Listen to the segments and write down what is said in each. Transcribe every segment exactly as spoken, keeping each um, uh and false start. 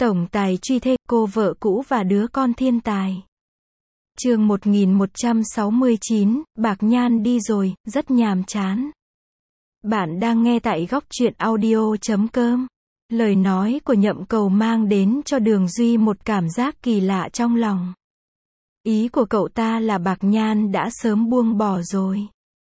Tổng tài truy thê, cô vợ cũ và đứa con thiên tài. Chương một nghìn một trăm sáu mươi chín, Bạc Nhan đi rồi, rất nhàm chán. Bạn đang nghe tại góc truyện audio chấm com. Lời nói của Nhậm Cầu mang đến cho Đường Duy một cảm giác kỳ lạ trong lòng. Ý của cậu ta là Bạc Nhan đã sớm buông bỏ rồi.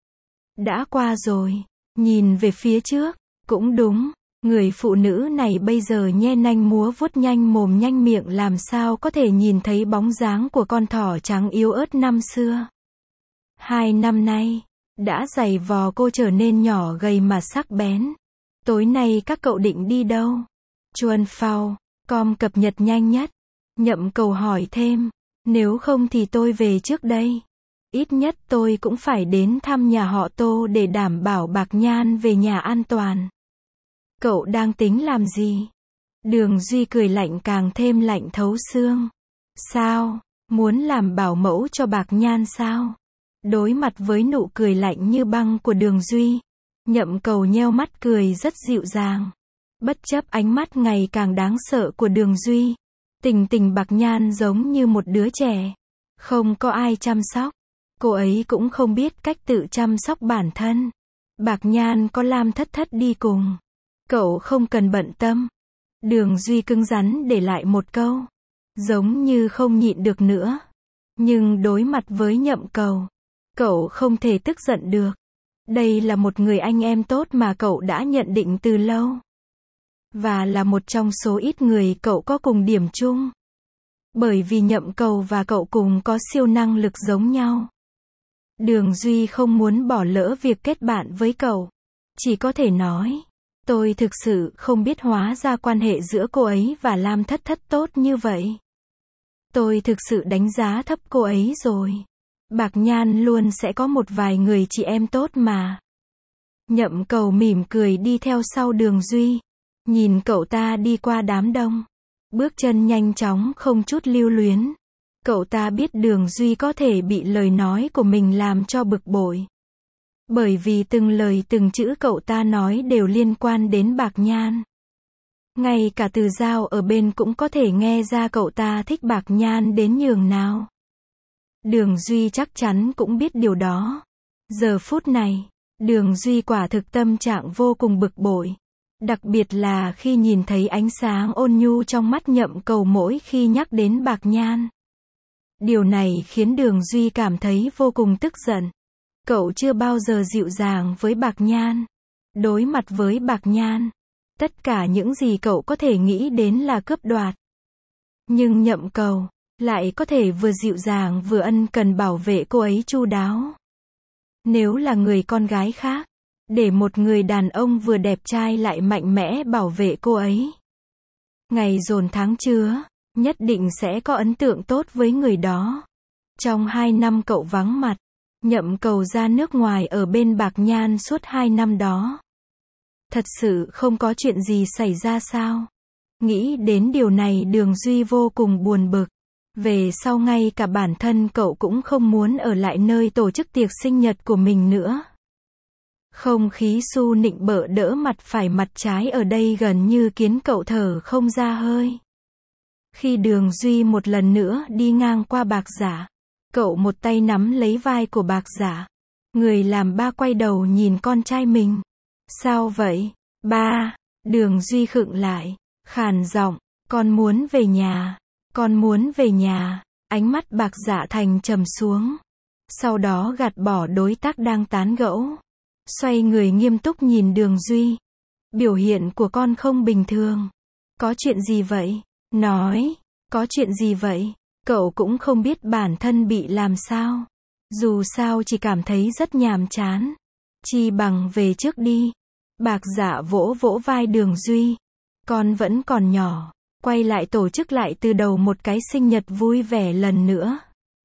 Đã qua rồi. Nhìn về phía trước, cũng đúng. Người phụ nữ này bây giờ nhe nanh múa vuốt, nhanh mồm nhanh miệng, làm sao có thể nhìn thấy bóng dáng của con thỏ trắng yếu ớt năm xưa. Hai năm nay, đã giày vò cô trở nên nhỏ gầy mà sắc bén. Tối nay các cậu định đi đâu? Chuan Phao, com cập nhật nhanh nhất. Nhậm Cầu hỏi thêm, nếu không thì tôi về trước đây. Ít nhất tôi cũng phải đến thăm nhà họ Tô để đảm bảo Bạc Nhan về nhà an toàn. Cậu đang tính làm gì? Đường Duy cười lạnh càng thêm lạnh thấu xương. Sao? Muốn làm bảo mẫu cho Bạc Nhan sao? Đối mặt với nụ cười lạnh như băng của Đường Duy, Nhậm Cầu nheo mắt cười rất dịu dàng. Bất chấp ánh mắt ngày càng đáng sợ của Đường Duy, tình tình Bạc Nhan giống như một đứa trẻ. Không có ai chăm sóc. Cô ấy cũng không biết cách tự chăm sóc bản thân. Bạc Nhan có Lam Thất Thất đi cùng. Cậu không cần bận tâm. Đường Duy cứng rắn để lại một câu. Giống như không nhịn được nữa. Nhưng đối mặt với Nhậm Cầu, cậu không thể tức giận được. Đây là một người anh em tốt mà cậu đã nhận định từ lâu. Và là một trong số ít người cậu có cùng điểm chung. Bởi vì Nhậm Cầu và cậu cùng có siêu năng lực giống nhau. Đường Duy không muốn bỏ lỡ việc kết bạn với cậu. Chỉ có thể nói, tôi thực sự không biết hóa ra quan hệ giữa cô ấy và Lam Thất Thất tốt như vậy. Tôi thực sự đánh giá thấp cô ấy rồi. Bạc Nhan luôn sẽ có một vài người chị em tốt mà. Nhậm Cầu mỉm cười đi theo sau Đường Duy. Nhìn cậu ta đi qua đám đông. Bước chân nhanh chóng không chút lưu luyến. Cậu ta biết Đường Duy có thể bị lời nói của mình làm cho bực bội. Bởi vì từng lời từng chữ cậu ta nói đều liên quan đến Bạc Nhan. Ngay cả Từ Giao ở bên cũng có thể nghe ra cậu ta thích Bạc Nhan đến nhường nào. Đường Duy chắc chắn cũng biết điều đó. Giờ phút này, Đường Duy quả thực tâm trạng vô cùng bực bội. Đặc biệt là khi nhìn thấy ánh sáng ôn nhu trong mắt Nhậm Cầu mỗi khi nhắc đến Bạc Nhan. Điều này khiến Đường Duy cảm thấy vô cùng tức giận. Cậu chưa bao giờ dịu dàng với Bạc Nhan. Đối mặt với Bạc Nhan, tất cả những gì cậu có thể nghĩ đến là cướp đoạt. Nhưng Nhậm Cầu lại có thể vừa dịu dàng vừa ân cần bảo vệ cô ấy chu đáo. Nếu là người con gái khác, để một người đàn ông vừa đẹp trai lại mạnh mẽ bảo vệ cô ấy, ngày dồn tháng chứa, nhất định sẽ có ấn tượng tốt với người đó. Trong hai năm cậu vắng mặt, Nhậm Cầu ra nước ngoài ở bên Bạc Nhan suốt hai năm đó. Thật sự không có chuyện gì xảy ra sao? Nghĩ đến điều này Đường Duy vô cùng buồn bực. Về sau ngay cả bản thân cậu cũng không muốn ở lại nơi tổ chức tiệc sinh nhật của mình nữa. Không khí su nịnh bợ đỡ mặt phải mặt trái ở đây gần như khiến cậu thở không ra hơi. Khi Đường Duy một lần nữa đi ngang qua Bạc Giả, cậu một tay nắm lấy vai của Bạc Giả. Người làm ba quay đầu nhìn con trai mình. Sao vậy, ba? Đường Duy khựng lại, khàn giọng, con muốn về nhà, con muốn về nhà. Ánh mắt Bạc Giả thành trầm xuống. Sau đó gạt bỏ đối tác đang tán gẫu. Xoay người nghiêm túc nhìn Đường Duy. Biểu hiện của con không bình thường. Có chuyện gì vậy? Nói, có chuyện gì vậy? Cậu cũng không biết bản thân bị làm sao. Dù sao chỉ cảm thấy rất nhàm chán. Chi bằng về trước đi. Bạc Giả vỗ vỗ vai Đường Duy. Con vẫn còn nhỏ. Quay lại tổ chức lại từ đầu một cái sinh nhật vui vẻ lần nữa.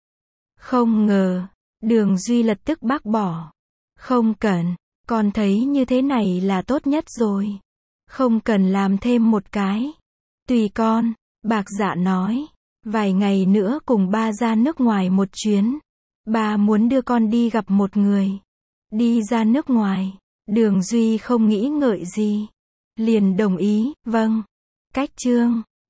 Không ngờ, Đường Duy lập tức bác bỏ. Không cần, con thấy như thế này là tốt nhất rồi. Không cần làm thêm một cái. Tùy con, Bạc Giả nói. Vài ngày nữa cùng ba ra nước ngoài một chuyến. Ba muốn đưa con đi gặp một người. Đi ra nước ngoài. Đường Duy không nghĩ ngợi gì. Liền đồng ý, vâng. Cách chương.